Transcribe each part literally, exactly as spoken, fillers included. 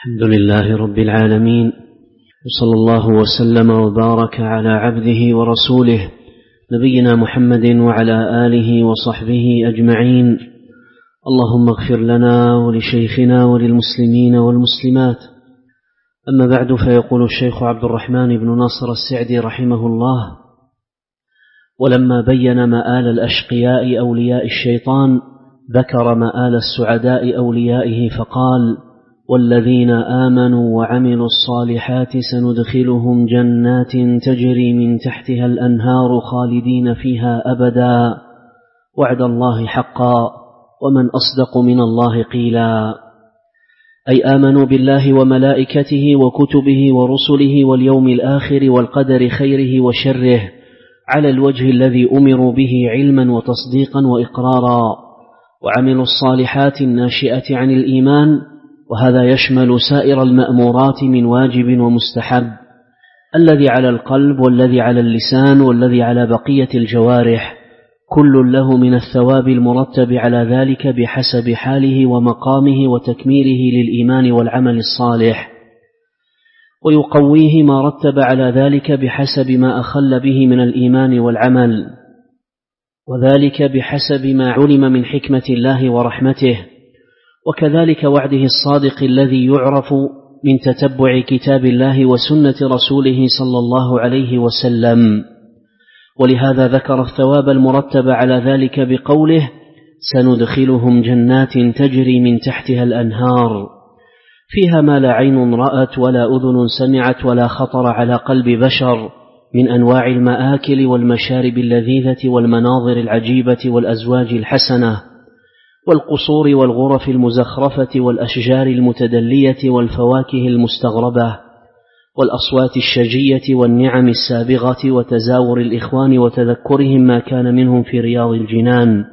الحمد لله رب العالمين، وصلى الله وسلم وبارك على عبده ورسوله نبينا محمد وعلى آله وصحبه أجمعين. اللهم اغفر لنا ولشيخنا وللمسلمين والمسلمات. أما بعد، فيقول الشيخ عبد الرحمن بن ناصر السعدي رحمه الله: ولما بين مآل الأشقياء أولياء الشيطان ذكر مآل السعداء أوليائه فقال: والذين آمنوا وعملوا الصالحات سندخلهم جنات تجري من تحتها الأنهار خالدين فيها أبدا وعد الله حقا ومن أصدق من الله قيلا. أي آمنوا بالله وملائكته وكتبه ورسله واليوم الآخر والقدر خيره وشره على الوجه الذي أمروا به علما وتصديقا وإقرارا، وعملوا الصالحات الناشئة عن الإيمان، وهذا يشمل سائر المأمورات من واجب ومستحب، الذي على القلب والذي على اللسان والذي على بقية الجوارح، كل له من الثواب المرتب على ذلك بحسب حاله ومقامه وتكميله للإيمان والعمل الصالح، ويقويه ما رتب على ذلك بحسب ما أخل به من الإيمان والعمل، وذلك بحسب ما علم من حكمة الله ورحمته، وكذلك وعده الصادق الذي يعرف من تتبع كتاب الله وسنة رسوله صلى الله عليه وسلم. ولهذا ذكر الثواب المرتب على ذلك بقوله: سندخلهم جنات تجري من تحتها الأنهار فيها ما لا عين رأت ولا أذن سمعت ولا خطر على قلب بشر من أنواع المآكل والمشارب اللذيذة والمناظر العجيبة والأزواج الحسنة والقصور والغرف المزخرفة والأشجار المتدلية والفواكه المستغربة والأصوات الشجية والنعم السابغة وتزاور الإخوان وتذكرهم ما كان منهم في رياض الجنان.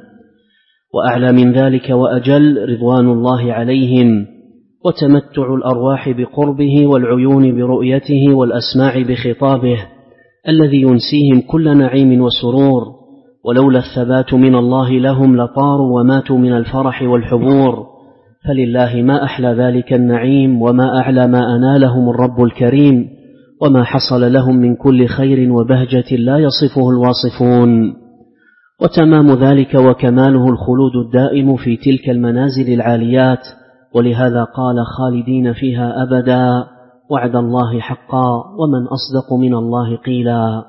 وأعلى من ذلك وأجل رضوان الله عليهم وتمتع الأرواح بقربه والعيون برؤيته والأسماع بخطابه الذي ينسيهم كل نعيم وسرور، ولولا الثبات من الله لهم لطاروا وماتوا من الفرح والحبور، فلله ما أحلى ذلك النعيم وما أعلى ما أنالهم الرب الكريم، وما حصل لهم من كل خير وبهجة لا يصفه الواصفون، وتمام ذلك وكماله الخلود الدائم في تلك المنازل العاليات. ولهذا قال: خالدين فيها أبدا وعد الله حقا ومن أصدق من الله قيلا.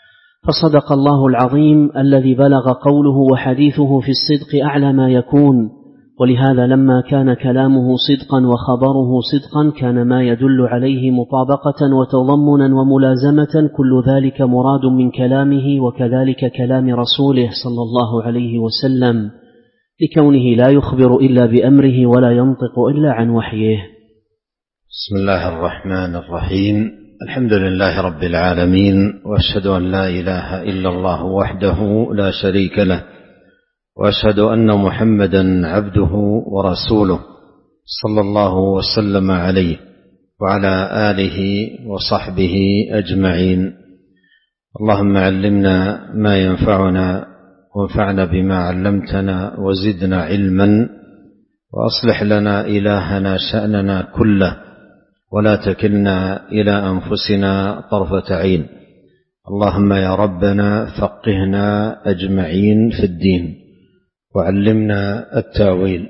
فصدق الله العظيم الذي بلغ قوله وحديثه في الصدق أعلى ما يكون، ولهذا لما كان كلامه صدقا وخبره صدقا كان ما يدل عليه مطابقة وتضمنا وملازمة، كل ذلك مراد من كلامه وكذلك كلام رسوله صلى الله عليه وسلم، لكونه لا يخبر إلا بأمره ولا ينطق إلا عن وحيه. بسم الله الرحمن الرحيم. الحمد لله رب العالمين، وأشهد أن لا إله إلا الله وحده لا شريك له، وأشهد أن محمدا عبده ورسوله صلى الله وسلم عليه وعلى آله وصحبه أجمعين. اللهم علمنا ما ينفعنا وانفعنا بما علمتنا وزدنا علما، وأصلح لنا إلهنا شأننا كله ولا تكلنا إلى أنفسنا طرفة عين. اللهم يا ربنا فقهنا أجمعين في الدين وعلمنا التاويل.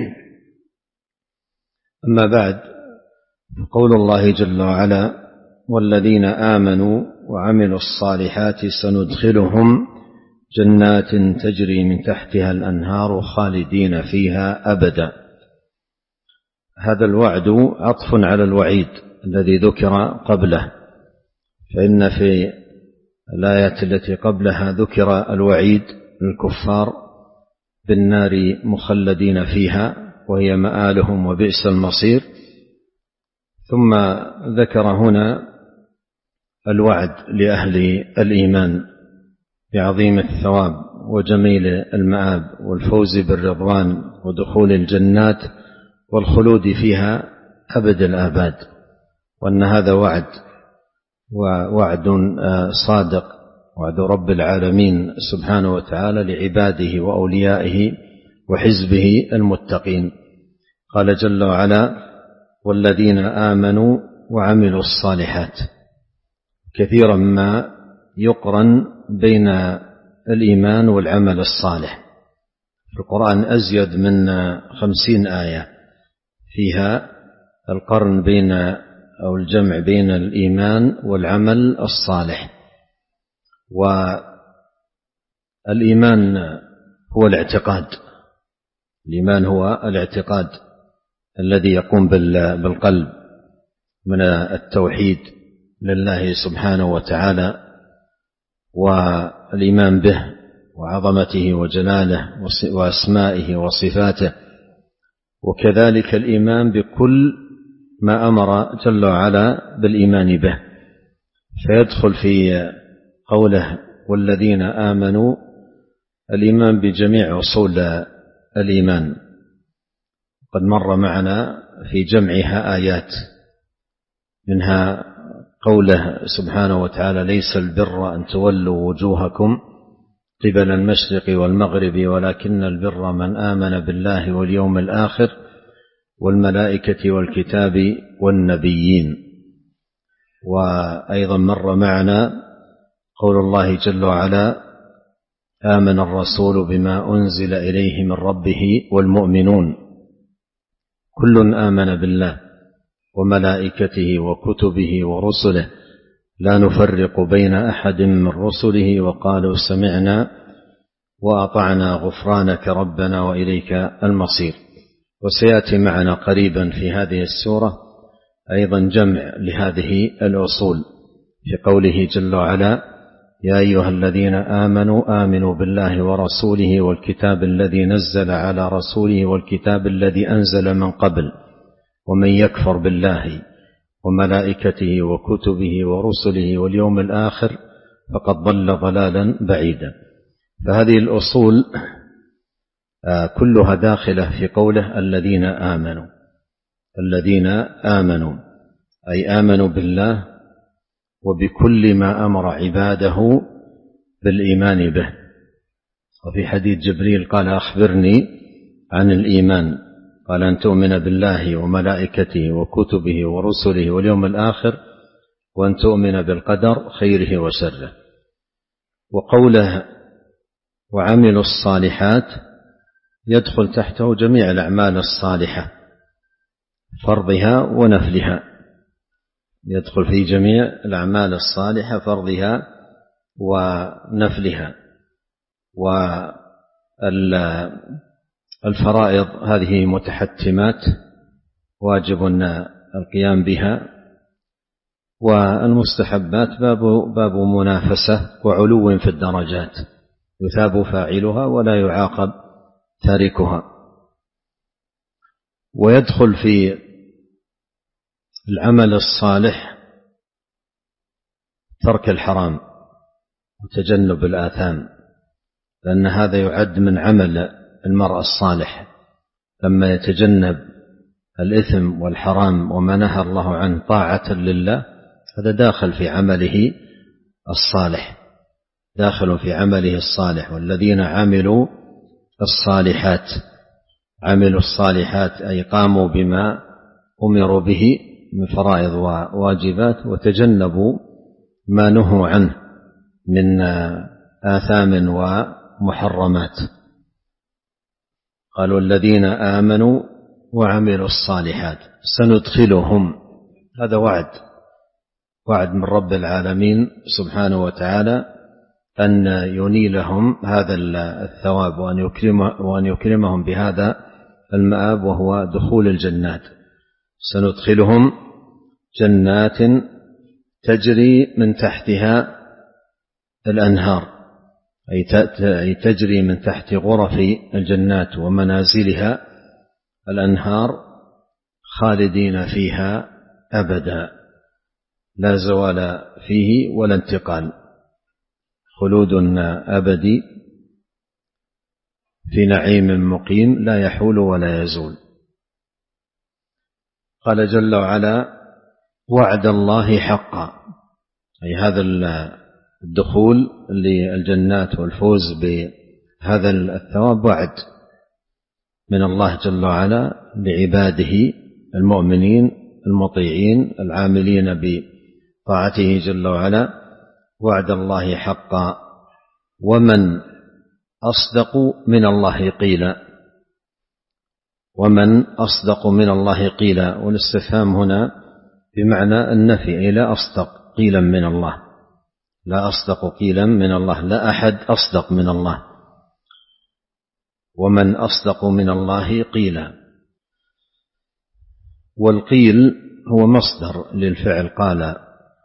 أما بعد، قول الله جل وعلا: والذين آمنوا وعملوا الصالحات سندخلهم جنات تجري من تحتها الأنهار خالدين فيها أبدا. هذا الوعد عطف على الوعيد الذي ذكر قبله، فإن في الآيات التي قبلها ذكر الوعيد للكفار بالنار مخلدين فيها وهي مآلهم وبئس المصير، ثم ذكر هنا الوعد لأهل الإيمان بعظيم الثواب وجميل المآب والفوز بالرضوان ودخول الجنات والخلود فيها أبد الآباد، وأن هذا وعد ووعد صادق، وعد رب العالمين سبحانه وتعالى لعباده وأوليائه وحزبه المتقين. قال جل وعلا: والذين آمنوا وعملوا الصالحات. كثيرا ما يقرن بين الإيمان والعمل الصالح في القرآن، أزيد من خمسين آية فيها القرن بين أو الجمع بين الإيمان والعمل الصالح. والإيمان هو الاعتقاد، الإيمان هو الاعتقاد الذي يقوم بالقلب من التوحيد لله سبحانه وتعالى والإيمان به وعظمته وجلاله وأسمائه وصفاته، وكذلك الإيمان بكل ما أمر جل وعلا بالإيمان به. فيدخل في قوله والذين آمنوا الإيمان بجميع أصول الإيمان، قد مر معنا في جمعها آيات، منها قوله سبحانه وتعالى ليس البر أن تولوا وجوهكم قبل المشرق والمغرب ولكن البر من آمن بالله واليوم الآخر والملائكة والكتاب والنبيين. وأيضا مر معنا قول الله جل وعلا آمن الرسول بما أنزل إليه من ربه والمؤمنون كل آمن بالله وملائكته وكتبه ورسله لا نفرق بين أحد من رسله وقالوا سمعنا وأطعنا غفرانك ربنا وإليك المصير. وسيأتي معنا قريبا في هذه السورة أيضا جمع لهذه الأصول في قوله جل وعلا يا أيها الذين آمنوا آمنوا بالله ورسوله والكتاب الذي نزل على رسوله والكتاب الذي أنزل من قبل ومن يكفر بالله وملائكته وكتبه ورسله واليوم الآخر فقد ضل ضلالا بعيدا. فهذه الأصول كلها داخلة في قوله الذين آمنوا، الذين آمنوا أي آمنوا بالله وبكل ما أمر عباده بالإيمان به. وفي حديث جبريل قال أخبرني عن الإيمان، قال أن تؤمن بالله وملائكته وكتبه ورسله واليوم الآخر وأن تؤمن بالقدر خيره وشره. وقوله وعملوا الصالحات يدخل تحته جميع الأعمال الصالحة فرضها ونفلها، يدخل في جميع الأعمال الصالحة فرضها ونفلها. والفرائض هذه متحتمات واجب القيام بها، والمستحبات باب, باب منافسة وعلو في الدرجات يثاب فاعلها ولا يعاقب تاركها. ويدخل في العمل الصالح ترك الحرام وتجنب الآثام، لأن هذا يعد من عمل المرء الصالح لما يتجنب الإثم والحرام وما نهى الله عنه طاعة لله، هذا داخل في عمله الصالح، داخل في عمله الصالح. والذين عملوا الصالحات، عملوا الصالحات أي قاموا بما أمروا به من فرائض وواجبات وتجنبوا ما نهوا عنه من آثام ومحرمات. قالوا الذين آمنوا وعملوا الصالحات سندخلهم، هذا وعد، وعد من رب العالمين سبحانه وتعالى أن ينيلهم هذا الثواب وأن يكرمه وأن يكرمهم بهذا المآب وهو دخول الجنات. سندخلهم جنات تجري من تحتها الأنهار، أي تجري من تحت غرف الجنات ومنازلها الأنهار خالدين فيها أبدا لا زوال فيه ولا انتقال، خلود أبدي في نعيم مقيم لا يحول ولا يزول. قال جل وعلا وعد الله حقا، أي هذا الدخول للجنات والفوز بهذا الثواب وعد من الله جل وعلا لعباده المؤمنين المطيعين العاملين بطاعته جل وعلا وعد الله حقا. ومن أصدق من الله قيلا، ومن أصدق من الله قيلا، والاستفهام هنا بمعنى النفي، أي لا أصدق قيلا من الله، لا أصدق قيلا من الله، لا أحد أصدق من الله. ومن أصدق من الله قيلا. والقيل هو مصدر للفعل قال،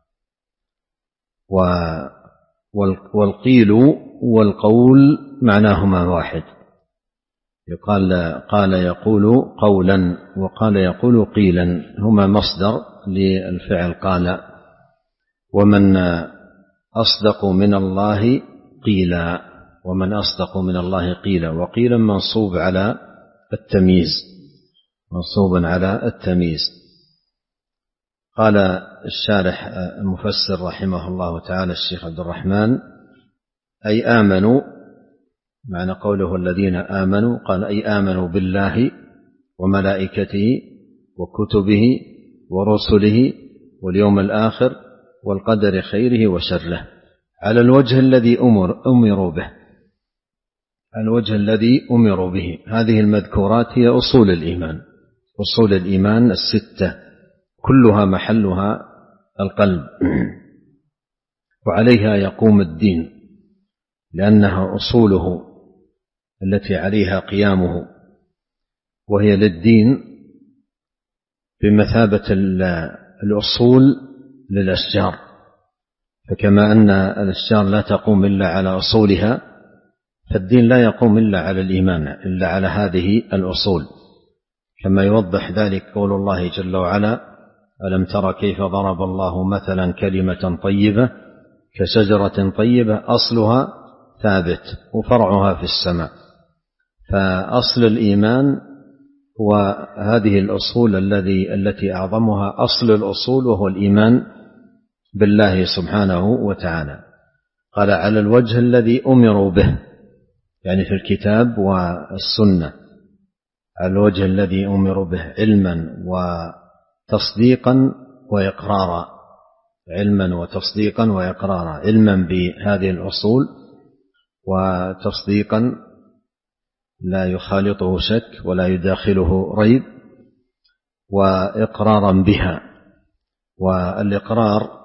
والقيل والقول معناهما واحد، يقال قال يقول قولا وقال يقول قيلا، هما مصدر للفعل قال. ومن أصدق من الله قيلا، ومن أصدق من الله قيلا، وقيلا منصوب على التمييز، منصوب على التمييز. قال الشارح المفسر رحمه الله تعالى الشيخ عبد الرحمن: أي آمنوا، معنى قوله الذين آمنوا، قال أي آمنوا بالله وملائكته وكتبه ورسله واليوم الآخر والقدر خيره وشره، على الوجه الذي أمر أمروا به، على الوجه الذي أمروا به. هذه المذكورات هي أصول الإيمان، أصول الإيمان الستة كلها محلها القلب، وعليها يقوم الدين، لأنها أصوله التي عليها قيامه، وهي للدين بمثابة الأصول للأشجار. فكما أن الأشجار لا تقوم إلا على أصولها، فالدين لا يقوم إلا على الإيمان، إلا على هذه الأصول، كما يوضح ذلك قول الله جل وعلا: ألم تر كيف ضرب الله مثلا كلمة طيبة كشجرة طيبة أصلها ثابت وفرعها في السماء. فأصل الإيمان هو هذه الأصول الذي التي أعظمها أصل الأصول، وهو الإيمان بالله سبحانه وتعالى. قال على الوجه الذي أمروا به، يعني في الكتاب والسنة، على الوجه الذي أمروا به علما وتصديقا وإقرارا، علما وتصديقا وإقرارا، علما بهذه الأصول وتصديقا لا يخالطه شك ولا يداخله ريب، وإقرارا بها. والإقرار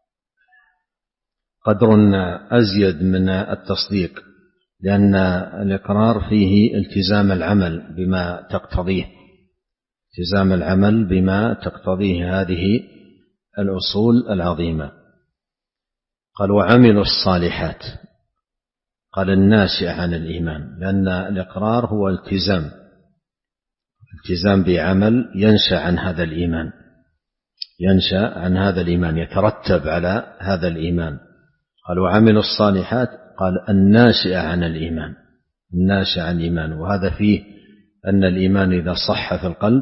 قدر أزيد من التصديق، لأن الإقرار فيه التزام العمل بما تقتضيه، التزام العمل بما تقتضيه هذه الأصول العظيمة. قال وعملوا الصالحات، قال الناشئ عن الإيمان، لأن الإقرار هو التزام، التزام بعمل ينشأ عن هذا الإيمان، ينشأ عن هذا الإيمان، يترتب على هذا الإيمان. قال وعملوا الصالحات، قال الناشئ عن الإيمان، الناشئ عن الإيمان. وهذا فيه أن الإيمان إذا صح في القلب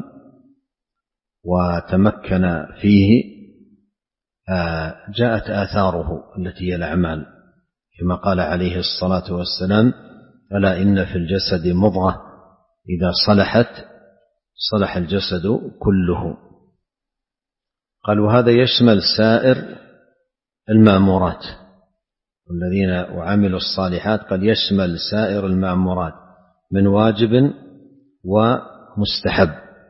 وتمكن فيه جاءت آثاره التي هي الأعمال، كما قال عليه الصلاة والسلام: ألا إن في الجسد مضغة إذا صلحت صلح الجسد كله. قال وهذا يشمل سائر المأمورات، والذين وعملوا الصالحات قد يشمل سائر المأمورات من واجب ومستحب،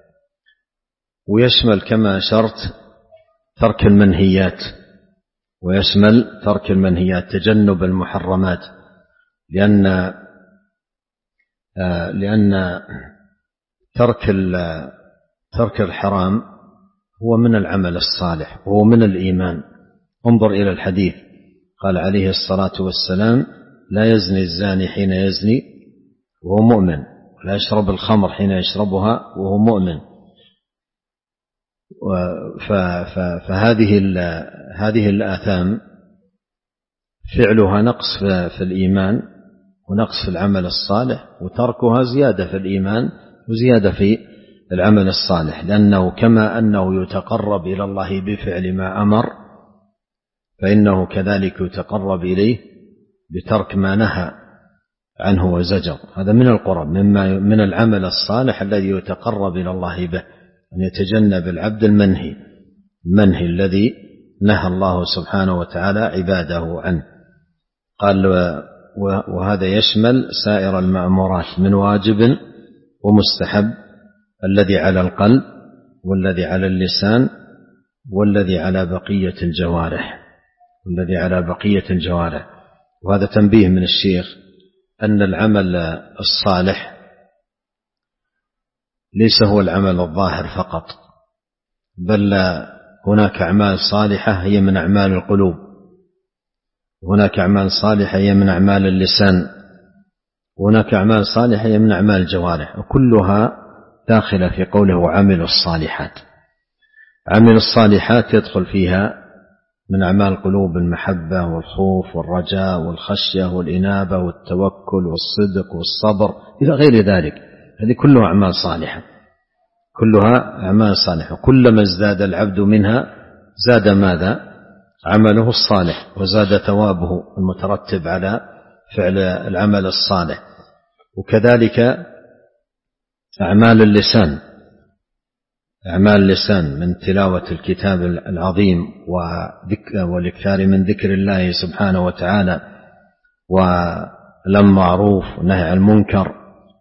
ويشمل كما شرط ترك المنهيات، ويشمل ترك المنهيات، تجنب المحرمات، لأن لأن ترك ترك الحرام هو من العمل الصالح وهو من الإيمان. انظر إلى الحديث، قال عليه الصلاة والسلام: لا يزني الزاني حين يزني وهو مؤمن، ولا يشرب الخمر حين يشربها وهو مؤمن. فهذه هذه الآثام فعلها نقص في الإيمان ونقص في العمل الصالح، وتركها زيادة في الإيمان وزيادة في العمل الصالح، لأنه كما أنه يتقرب إلى الله بفعل ما أمر، فإنه كذلك يتقرب إليه بترك ما نهى عنه وزجر. هذا من القرب، مما من العمل الصالح الذي يتقرب إلى الله به، أن يتجنب العبد المنهي المنهي الذي نهى الله سبحانه وتعالى عباده عنه. قال وهذا يشمل سائر المأمورات من واجب ومستحب، الذي على القلب والذي على اللسان والذي على بقية الجوارح والذي على بقية الجوارح. وهذا تنبيه من الشيخ أن العمل الصالح ليس هو العمل الظاهر فقط، بل هناك أعمال صالحة هي من أعمال القلوب، هناك أعمال صالحة هي من أعمال اللسان، وهناك أعمال صالحة هي من أعمال الجوارح، وكلها داخلة في قوله وعملوا الصالحات. عمل الصالحات يدخل فيها من أعمال القلوب المحبة والخوف والرجاء والخشية والإنابة والتوكل والصدق والصبر إلى غير ذلك. هذه كلها أعمال صالحة، كلها أعمال صالحة. كلما ازداد العبد منها زاد ماذا؟ عمله الصالح، وزاد ثوابه المترتب على فعل العمل الصالح. وكذلك أعمال اللسان، أعمال اللسان من تلاوة الكتاب العظيم والإكثار من ذكر الله سبحانه وتعالى والأمر معروف والنهي عن المنكر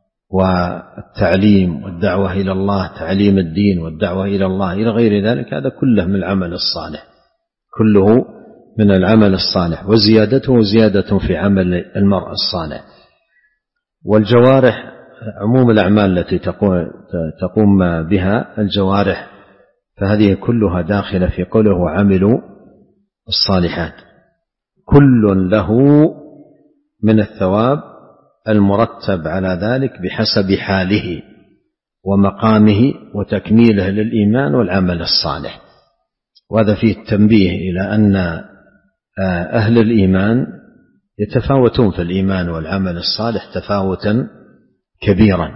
والتعليم والدعوة إلى الله، تعليم الدين والدعوة إلى الله إلى غير ذلك. هذا كله من العمل الصالح، كله من العمل الصالح، وزيادته زيادة في عمل المرء الصالح. والجوارح عموم الأعمال التي تقوم بها الجوارح، فهذه كلها داخلة في قوله وعملوا الصالحات. كل له من الثواب المرتب على ذلك بحسب حاله ومقامه وتكميله للإيمان والعمل الصالح. وهذا فيه التنبيه إلى أن أهل الإيمان يتفاوتون في الإيمان والعمل الصالح تفاوتا كبيرا،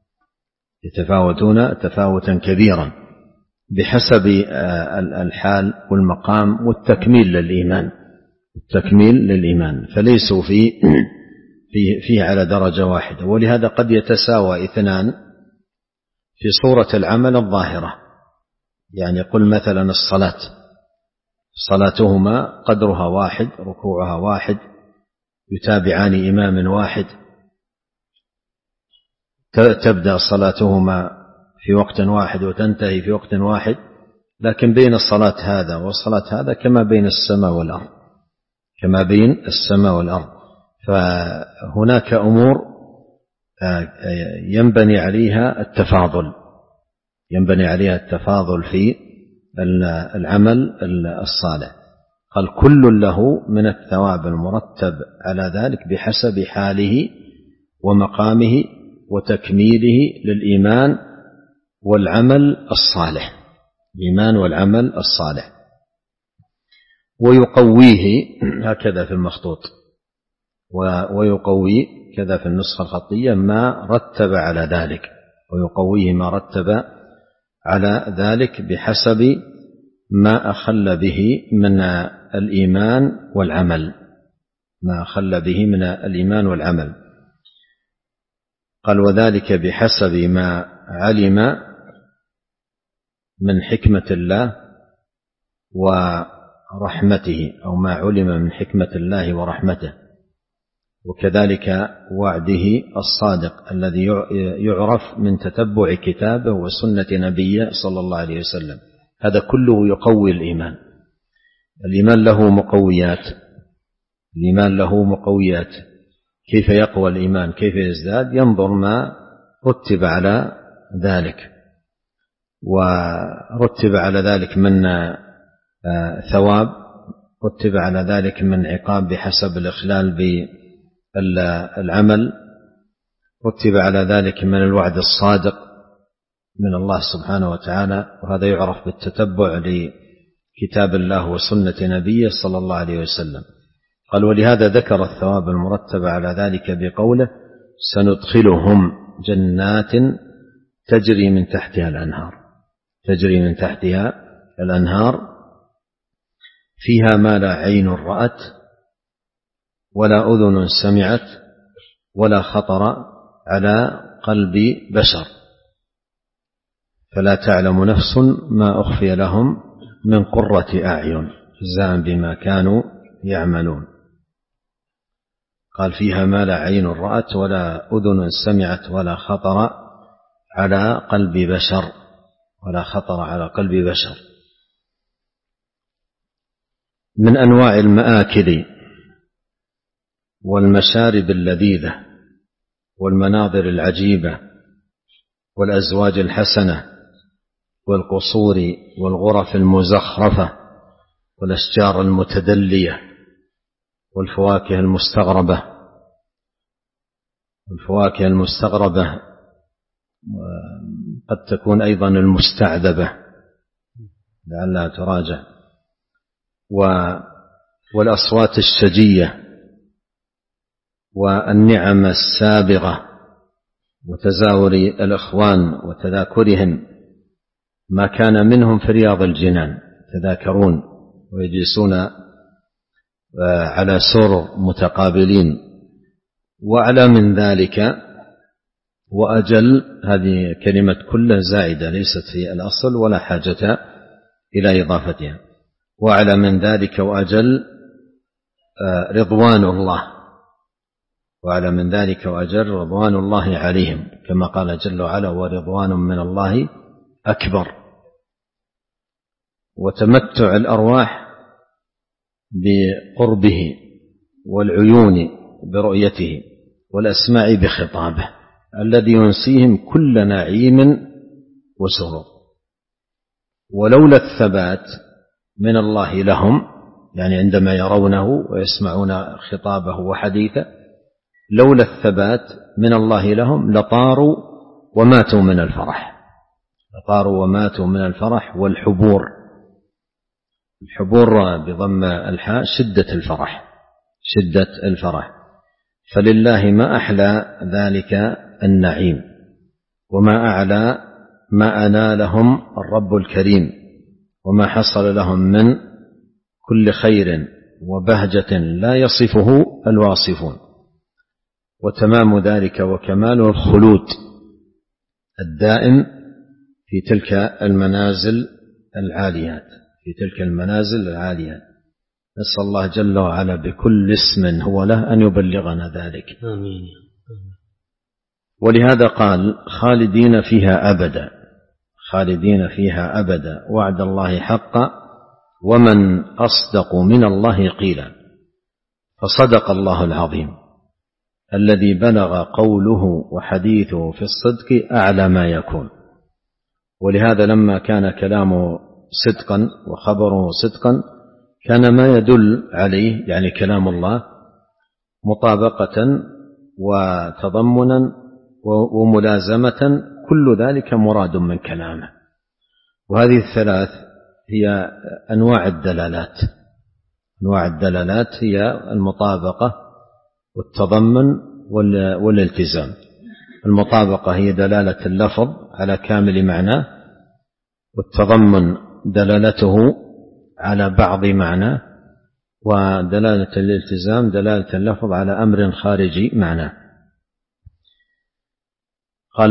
يتفاوتون تفاوتا كبيرا بحسب الحال والمقام والتكميل للإيمان التكميل للإيمان فليسوا في فيه, فيه على درجة واحدة. ولهذا قد يتساوى اثنان في صورة العمل الظاهرة. يعني قل مثلا الصلاة، صلاتهما قدرها واحد، ركوعها واحد، يتابعان إمام واحد، تبدأ صلاتهما في وقت واحد وتنتهي في وقت واحد، لكن بين الصلاة هذا والصلاة هذا كما بين السماء والأرض، كما بين السماء والأرض. فهناك أمور ينبني عليها التفاضل، ينبني عليها التفاضل في العمل الصالح. قال كل له من الثواب المرتب على ذلك بحسب حاله ومقامه وتكميله للإيمان والعمل الصالح، الإيمان والعمل الصالح. ويقويه هكذا في المخطوط، ويقوي كذا في النسخة الخطية ما رتب على ذلك، ويقويه ما رتب على ذلك بحسب ما أخل به من الإيمان والعمل، ما أخل به من الإيمان والعمل. قال وذلك بحسب ما علم من حكمة الله ورحمته، أو ما علم من حكمة الله ورحمته، وكذلك وعده الصادق الذي يعرف من تتبع كتابه وسنة نبيه صلى الله عليه وسلم. هذا كله يقوي الإيمان. الإيمان له مقويات، الإيمان له مقويات. كيف يقوى الإيمان، كيف يزداد؟ ينظر ما رتب على ذلك، ورتب على ذلك من ثواب، رتب على ذلك من عقاب بحسب الإخلال بالعمل، رتب على ذلك من الوعد الصادق من الله سبحانه وتعالى، وهذا يعرف بالتتبع لكتاب الله وسنة نبيه صلى الله عليه وسلم. قال ولهذا ذكر الثواب المرتب على ذلك بقوله سندخلهم جنات تجري من تحتها الأنهار، تجري من تحتها الأنهار فيها ما لا عين رأت ولا أذن سمعت ولا خطر على قلب بشر. فلا تعلم نفس ما أخفي لهم من قرة أعين جزاء بما كانوا يعملون. قال فيها ما لا عين رأت ولا أذن سمعت ولا خطر على قلب بشر ولا خطر على قلب بشر. من أنواع المآكل والمشارب اللذيذة والمناظر العجيبة والأزواج الحسنة والقصور والغرف المزخرفة والأشجار المتدلية والفواكه المستغربة والفواكه المستغربة قد تكون أيضا المستعذبة لعلها تراجع، والأصوات الشجية والنعم السابغة وتزاور الإخوان وتذاكرهم ما كان منهم في رياض الجنان، تذاكرون ويجلسون على سرر متقابلين. وأعلى من ذلك وأجل، هذه كلمة كله زائدة ليست في الأصل ولا حاجة إلى إضافتها. وأعلى من ذلك وأجل رضوان الله، وأعلى من ذلك وأجل رضوان الله عليهم، كما قال جل وعلا ورضوان من الله أكبر. وتمتع الأرواح بقربه والعيون برؤيته والأسماع بخطابه الذي ينسيهم كل نعيم وسرور. ولولا الثبات من الله لهم، يعني عندما يرونه ويسمعون خطابه وحديثه، لولا الثبات من الله لهم لطاروا وماتوا من الفرح، لطاروا وماتوا من الفرح والحبور. الحبور بضم الحاء شدة الفرح، شدة الفرح. فلله ما أحلى ذلك النعيم وما أعلى ما أنالهم الرب الكريم وما حصل لهم من كل خير وبهجة لا يصفه الواصفون. وتمام ذلك وكمال الخلود الدائم في تلك المنازل العاليات، في تلك المنازل العالية. نسأل الله جل وعلا بكل اسم هو له أن يبلغنا ذلك. آمين. ولهذا قال خالدين فيها أبدا، خالدين فيها أبدا، وعد الله حقا ومن أصدق من الله قيلا. فصدق الله العظيم الذي بلغ قوله وحديثه في الصدق أعلى ما يكون. ولهذا لما كان كلامه صدقا وخبره صدقا كان ما يدل عليه، يعني كلام الله، مطابقة وتضمنا وملازمة، كل ذلك مراد من كلامه. وهذه الثلاث هي أنواع الدلالات. أنواع الدلالات هي المطابقة والتضمن والالتزام. المطابقة هي دلالة اللفظ على كامل معناه، والتضمن دلالته على بعض معناه، ودلالة الالتزام دلالة اللفظ على أمر خارجي معناه. قال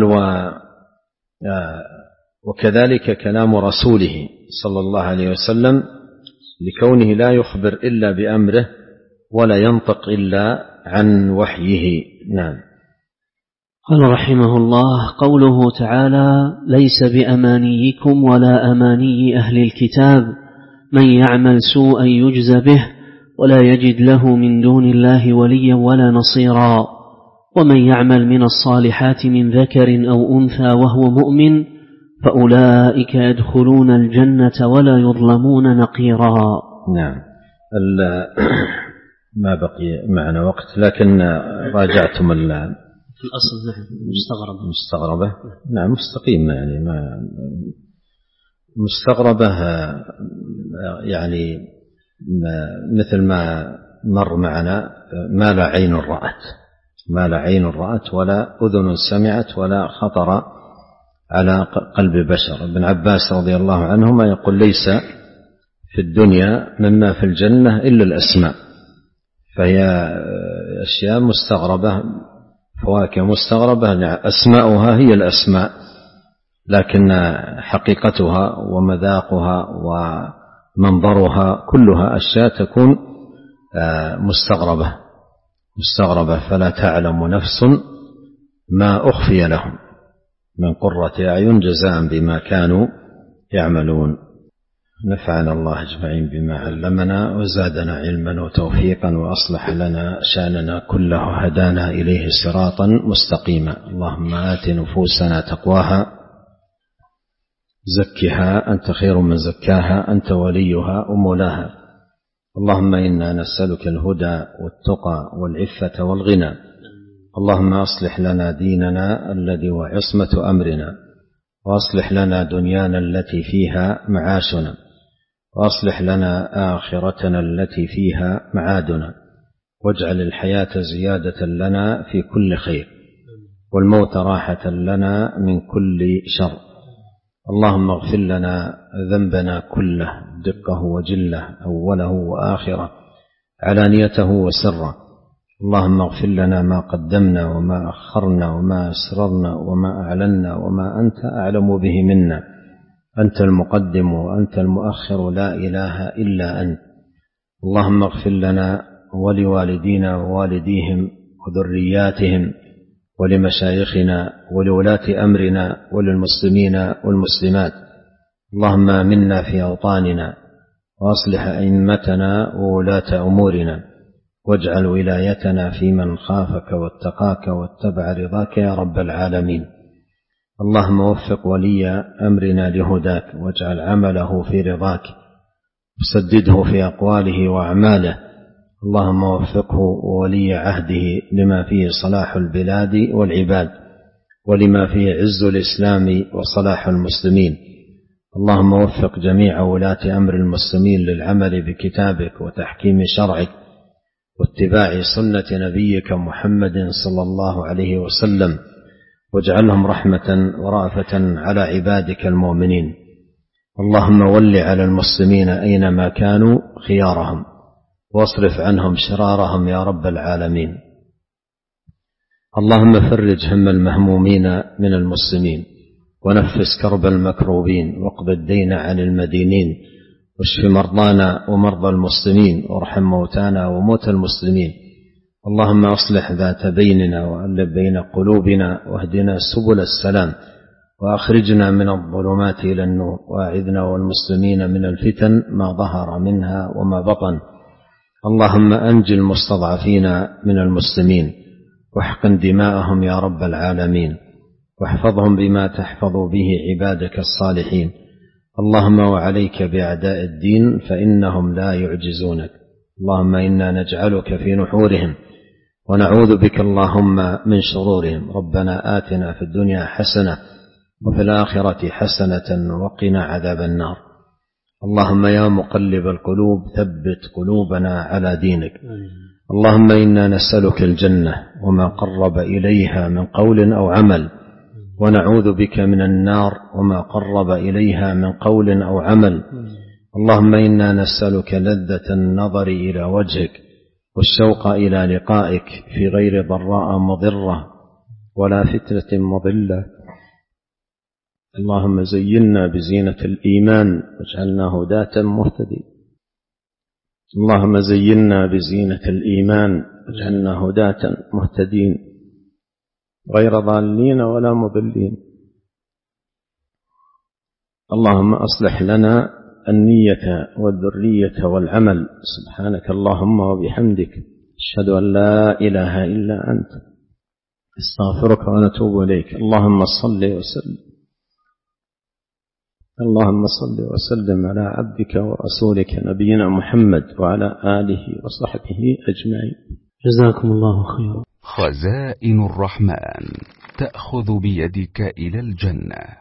وكذلك كلام رسوله صلى الله عليه وسلم لكونه لا يخبر إلا بأمره ولا ينطق إلا عن وحيه. نعم. قال رحمه الله قوله تعالى ليس بأمانيكم ولا أماني أهل الكتاب من يعمل سوءا يجز به ولا يجد له من دون الله وليا ولا نصيرا ومن يعمل من الصالحات من ذكر أو أنثى وهو مؤمن فأولئك يدخلون الجنة ولا يظلمون نقيرا. نعم. ما بقي معنا وقت، لكن راجعتم في الأصل نعم مستغربة مستغربة نعم مستقيمة، يعني ما مستغربة، يعني مثل ما مر معنا ما لا عين رأت، ما لا عين رأت ولا أذن سمعت ولا خطر على قلب بشر. ابن عباس رضي الله عنهما يقول ليس في الدنيا مما في الجنة إلا الأسماء، فهي أشياء مستغربة، فواكه مستغربة، أسماؤها هي الأسماء لكن حقيقتها ومذاقها ومنظرها كلها أشياء تكون مستغربة مستغربة فلا تعلم نفس ما أخفي لهم من قرة أعين جزاء بما كانوا يعملون. نفعنا الله أجمعين بما علمنا وزادنا علما وتوفيقا وأصلح لنا شأننا كله هدانا إليه صراطا مستقيما. اللهم آت نفوسنا تقواها زكها أنت خير من زكاها أنت وليها ومولاها. اللهم إنا نسألك الهدى والتقى والعفة والغنى. اللهم أصلح لنا ديننا الذي هو عصمة أمرنا وأصلح لنا دنيانا التي فيها معاشنا وأصلح لنا آخرتنا التي فيها معادنا واجعل الحياة زيادة لنا في كل خير والموت راحة لنا من كل شر. اللهم اغفر لنا ذنبنا كله دقه وجله أوله وآخره علانيته وسره. اللهم اغفر لنا ما قدمنا وما أخرنا وما أسررنا وما أعلنا وما أنت أعلم به منا. أنت المقدم وأنت المؤخر لا إله إلا أنت. اللهم اغفر لنا ولوالدينا ووالديهم وذرياتهم ولمشايخنا ولولاة أمرنا وللمسلمين والمسلمات. اللهم آمنا في أوطاننا وأصلح أئمتنا وولاة أمورنا واجعل ولايتنا في من خافك واتقاك واتبع رضاك يا رب العالمين. اللهم وفق ولي أمرنا لهداك واجعل عمله في رضاك وسدده في أقواله وأعماله. اللهم وفقه وولي عهده لما فيه صلاح البلاد والعباد ولما فيه عز الإسلام وصلاح المسلمين. اللهم وفق جميع ولاة أمر المسلمين للعمل بكتابك وتحكيم شرعك واتباع سنة نبيك محمد صلى الله عليه وسلم واجعلهم رحمة ورأفة على عبادك المؤمنين. اللهم ول على المسلمين أينما كانوا خيارهم واصرف عنهم شرارهم يا رب العالمين. اللهم فرج هم المهمومين من المسلمين ونفس كرب المكروبين واقض الدين عن المدينين واشف مرضانا ومرضى المسلمين وارحم موتانا وموتى المسلمين. اللهم أصلح ذات بيننا وألف بين قلوبنا واهدنا سبل السلام وأخرجنا من الظلمات إلى النور وأعذنا والمسلمين من الفتن ما ظهر منها وما بطن. اللهم أنجِ المستضعفين من المسلمين واحقن دماءهم يا رب العالمين واحفظهم بما تحفظ به عبادك الصالحين. اللهم وعليك بأعداء الدين فإنهم لا يعجزونك. اللهم إنا نجعلك في نحورهم ونعوذ بك اللهم من شرورهم. ربنا آتنا في الدنيا حسنة وفي الآخرة حسنة وقنا عذاب النار. اللهم يا مقلب القلوب ثبت قلوبنا على دينك. اللهم إنا نسألك الجنة وما قرب إليها من قول أو عمل ونعوذ بك من النار وما قرب إليها من قول أو عمل. اللهم إنا نسألك لذة النظر إلى وجهك والشوق إلى لقائك في غير ضراء مضرة ولا فتنة مضلة. اللهم زينا بزينة الإيمان واجعلنا هداة مهتدين. اللهم زينا بزينة الإيمان واجعلنا هداة مهتدين غير ضالين ولا مضلين. اللهم أصلح لنا النية والذرية والعمل. سبحانك اللهم وبحمدك أشهد أن لا إله إلا أنت استغفرك ونتوب إليك. اللهم صل وسلم اللهم صل وسلم على عبدك ورسولك نبينا محمد وعلى آله وصحبه أجمعين. جزاكم الله خيرا. خزائن الرحمن تأخذ بيدك إلى الجنة.